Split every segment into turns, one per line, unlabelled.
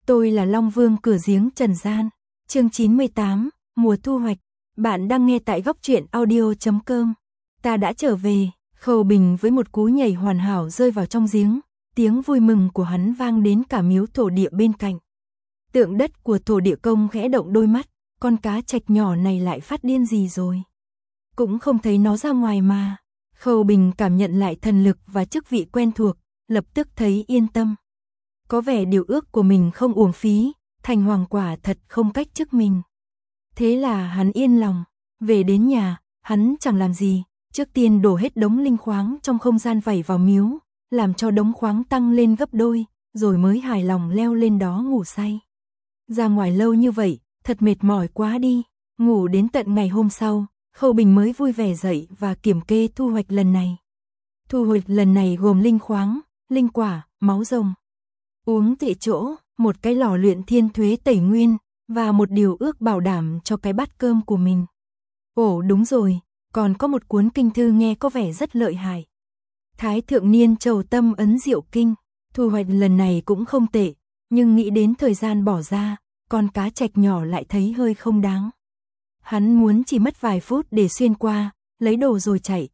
Tôi là Long Vương cửa giếng trần gian. Chương 98, mùa thu hoạch. Bạn đang nghe tại góc truyện audio.com. Ta đã trở về. Khâu Bình với một cú nhảy hoàn hảo rơi vào trong giếng. Tiếng vui mừng của hắn vang đến cả miếu thổ địa bên cạnh. Tượng đất của thổ địa công khẽ động đôi mắt. Con cá trạch nhỏ này lại phát điên gì rồi? Cũng không thấy nó ra ngoài mà. Khâu Bình cảm nhận lại thần lực và chức vị quen thuộc, lập tức thấy yên tâm. Có vẻ điều ước của mình không uổng phí, thành hoàng quả thật không cách chức mình. Thế là hắn yên lòng, về đến nhà, hắn chẳng làm gì, trước tiên đổ hết đống linh khoáng trong không gian vẩy vào miếu, làm cho đống khoáng tăng lên gấp đôi, rồi mới hài lòng leo lên đó ngủ say. Ra ngoài lâu như vậy, thật mệt mỏi quá đi, ngủ đến tận ngày hôm sau, Khâu Bình mới vui vẻ dậy và kiểm kê thu hoạch lần này. Thu hoạch lần này gồm linh khoáng, linh quả, máu rồng. Uống tại chỗ, một cái lò luyện thiên thuế tẩy nguyên, và một điều ước bảo đảm cho cái bát cơm của mình. Ồ đúng rồi, còn có một cuốn kinh thư nghe có vẻ rất lợi hại. Thái Thượng Niên Trầu Tâm Ấn Diệu Kinh, thu hoạch lần này cũng không tệ, nhưng nghĩ đến thời gian bỏ ra, con cá trạch nhỏ lại thấy hơi không đáng. Hắn muốn chỉ mất vài phút để xuyên qua, lấy đồ rồi chạy,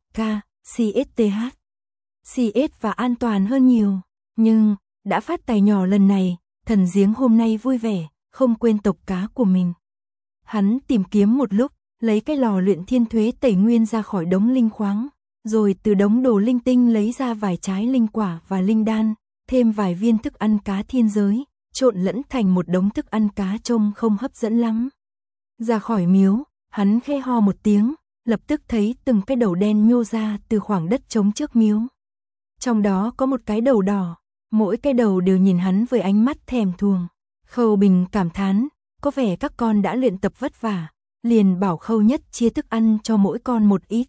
CSTH. CS và an toàn hơn nhiều, nhưng đã phát tài nhỏ lần này, thần giếng hôm nay vui vẻ, không quên tộc cá của mình. Hắn tìm kiếm một lúc, lấy cái lò luyện thiên thuế tẩy nguyên ra khỏi đống linh khoáng, rồi từ đống đồ linh tinh lấy ra vài trái linh quả và linh đan, thêm vài viên thức ăn cá thiên giới, trộn lẫn thành một đống thức ăn cá trông không hấp dẫn lắm. Ra khỏi miếu, hắn khẽ ho một tiếng, lập tức thấy từng cái đầu đen nhô ra từ khoảng đất trống trước miếu. Trong đó có một cái đầu đỏ, mỗi cái đầu đều nhìn hắn với ánh mắt thèm thuồng. Khâu Bình cảm thán, có vẻ các con đã luyện tập vất vả, liền bảo Khâu Nhất chia thức ăn cho mỗi con một ít.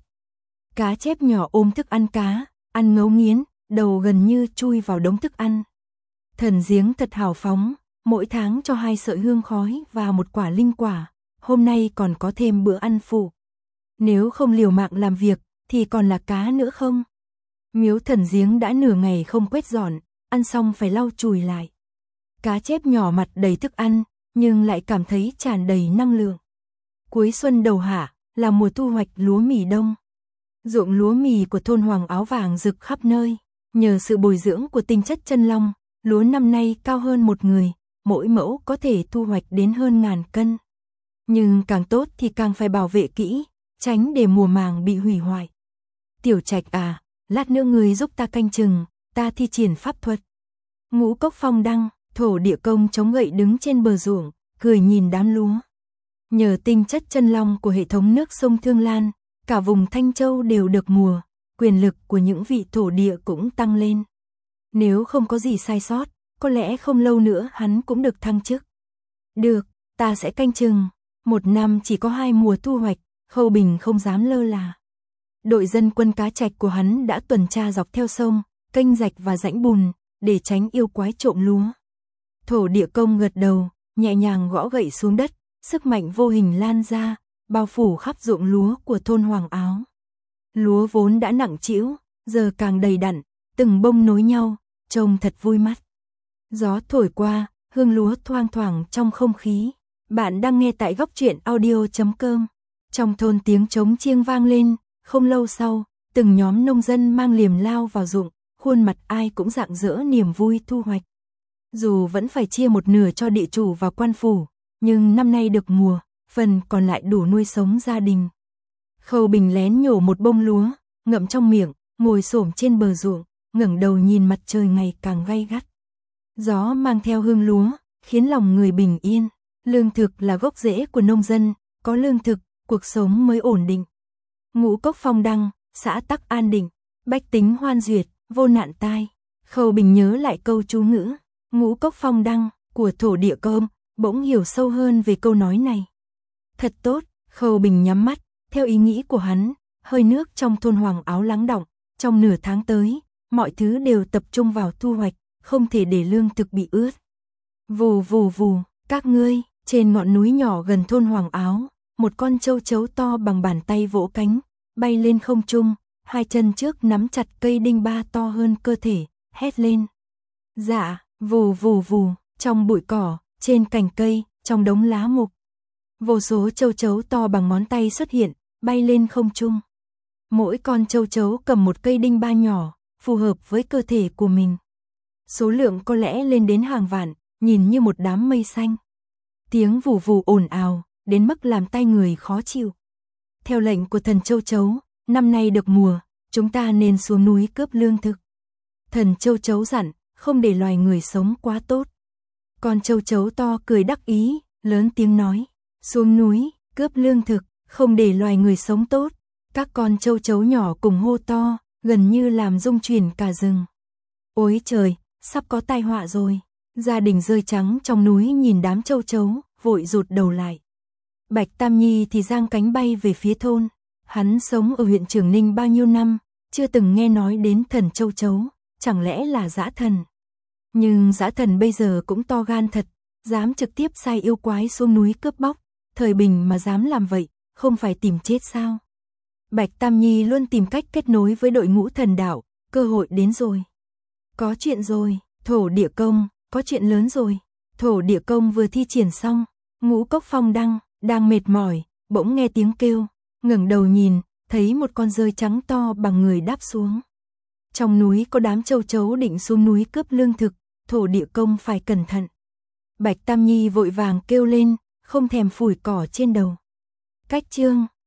Cá chép nhỏ ôm thức ăn cá, ăn ngấu nghiến, đầu gần như chui vào đống thức ăn. Thần giếng thật hào phóng, mỗi tháng cho 2 sợi hương khói và một quả linh quả, hôm nay còn có thêm bữa ăn phụ. Nếu không liều mạng làm việc, thì còn là cá nữa không? Miếu thần giếng đã nửa ngày không quét dọn, ăn xong phải lau chùi lại. Cá chép nhỏ mặt đầy thức ăn, nhưng lại cảm thấy tràn đầy năng lượng. Cuối xuân đầu hạ, là mùa thu hoạch lúa mì đông. Ruộng lúa mì của thôn Hoàng Áo Vàng rực khắp nơi, nhờ sự bồi dưỡng của tinh chất chân long, lúa năm nay cao hơn một người, mỗi mẫu có thể thu hoạch đến hơn 1000 cân. Nhưng càng tốt thì càng phải bảo vệ kỹ, tránh để mùa màng bị hủy hoại. Tiểu Trạch à, lát nữa người giúp ta canh chừng, ta thi triển pháp thuật. Ngũ Cốc Phong Đăng, thổ địa công chống gậy đứng trên bờ ruộng, cười nhìn đám lúa. Nhờ tinh chất chân long của hệ thống nước sông Thương Lan, cả vùng Thanh Châu đều được mùa, quyền lực của những vị thổ địa cũng tăng lên. Nếu không có gì sai sót, có lẽ không lâu nữa hắn cũng được thăng chức. Được, ta sẽ canh chừng. Một năm chỉ có 2 mùa thu hoạch, Khâu Bình không dám lơ là. Đội dân quân cá trạch của hắn đã tuần tra dọc theo sông, kênh rạch và rãnh bùn, để tránh yêu quái trộm lúa. Thổ địa công gật đầu, nhẹ nhàng gõ gậy xuống đất, sức mạnh vô hình lan ra, bao phủ khắp ruộng lúa của thôn Hoàng Áo. Lúa vốn đã nặng trĩu, giờ càng đầy đặn, từng bông nối nhau, trông thật vui mắt. Gió thổi qua, hương lúa thoang thoảng trong không khí. Bạn đang nghe tại góc truyện audio.com. Trong thôn tiếng trống chiêng vang lên, không lâu sau, từng nhóm nông dân mang liềm lao vào ruộng, khuôn mặt ai cũng rạng rỡ niềm vui thu hoạch. Dù vẫn phải chia một nửa cho địa chủ và quan phủ, nhưng năm nay được mùa, phần còn lại đủ nuôi sống gia đình. Khâu Bình lén nhổ một bông lúa, ngậm trong miệng, ngồi xổm trên bờ ruộng, ngẩng đầu nhìn mặt trời ngày càng gay gắt. Gió mang theo hương lúa, khiến lòng người bình yên. Lương thực là gốc rễ của nông dân, có lương thực, cuộc sống mới ổn định. Ngũ Cốc Phong Đăng, xã tắc an định, bách tính hoan duyệt, vô nạn tai. Khâu Bình nhớ lại câu chú ngữ, Ngũ Cốc Phong Đăng, của thổ địa công, bỗng hiểu sâu hơn về câu nói này. Thật tốt, Khâu Bình nhắm mắt, theo ý nghĩ của hắn, hơi nước trong thôn Hoàng Áo lắng đọng, trong nửa tháng tới, mọi thứ đều tập trung vào thu hoạch, không thể để lương thực bị ướt. Vù vù vù, các ngươi. Trên ngọn núi nhỏ gần thôn Hoàng Áo, một con châu chấu to bằng bàn tay vỗ cánh, bay lên không trung, 2 chân trước nắm chặt cây đinh ba to hơn cơ thể, hét lên. Dạ, vù vù vù, Trong bụi cỏ, trên cành cây, trong đống lá mục, vô số châu chấu to bằng ngón tay xuất hiện, bay lên không trung. Mỗi con châu chấu cầm một cây đinh ba nhỏ, phù hợp với cơ thể của mình. Số lượng có lẽ lên đến hàng vạn, nhìn như một đám mây xanh. Tiếng vù vù ồn ào, đến mức làm tai người khó chịu. Theo lệnh của thần châu chấu, năm nay được mùa, chúng ta nên xuống núi cướp lương thực. Thần châu chấu dặn, không để loài người sống quá tốt. Con châu chấu to cười đắc ý, lớn tiếng nói, xuống núi, cướp lương thực, không để loài người sống tốt. Các con châu chấu nhỏ cùng hô to, gần như làm rung chuyển cả rừng. Ôi trời, sắp có tai họa rồi. Gia đình rơi trắng trong núi nhìn đám châu chấu, vội rụt đầu lại. Bạch Tam Nhi thì giang cánh bay về phía thôn. Hắn sống ở huyện Trường Ninh bao nhiêu năm, chưa từng nghe nói đến thần châu chấu, chẳng lẽ là dã thần. Nhưng dã thần bây giờ cũng to gan thật, dám trực tiếp sai yêu quái xuống núi cướp bóc. Thời bình mà dám làm vậy, không phải tìm chết sao? Bạch Tam Nhi luôn tìm cách kết nối với đội ngũ thần đạo, cơ hội đến rồi. Có chuyện rồi, thổ địa công, có chuyện lớn rồi. Thổ địa công vừa thi triển xong, Ngũ Cốc Phong đang mệt mỏi, bỗng nghe tiếng kêu, ngẩng đầu nhìn, thấy một con rơi trắng to bằng người đáp xuống. Trong núi có đám châu chấu định xuống núi cướp lương thực, thổ địa công phải cẩn thận. Bạch Tam Nhi vội vàng kêu lên, không thèm phủi cỏ trên đầu. Cách chương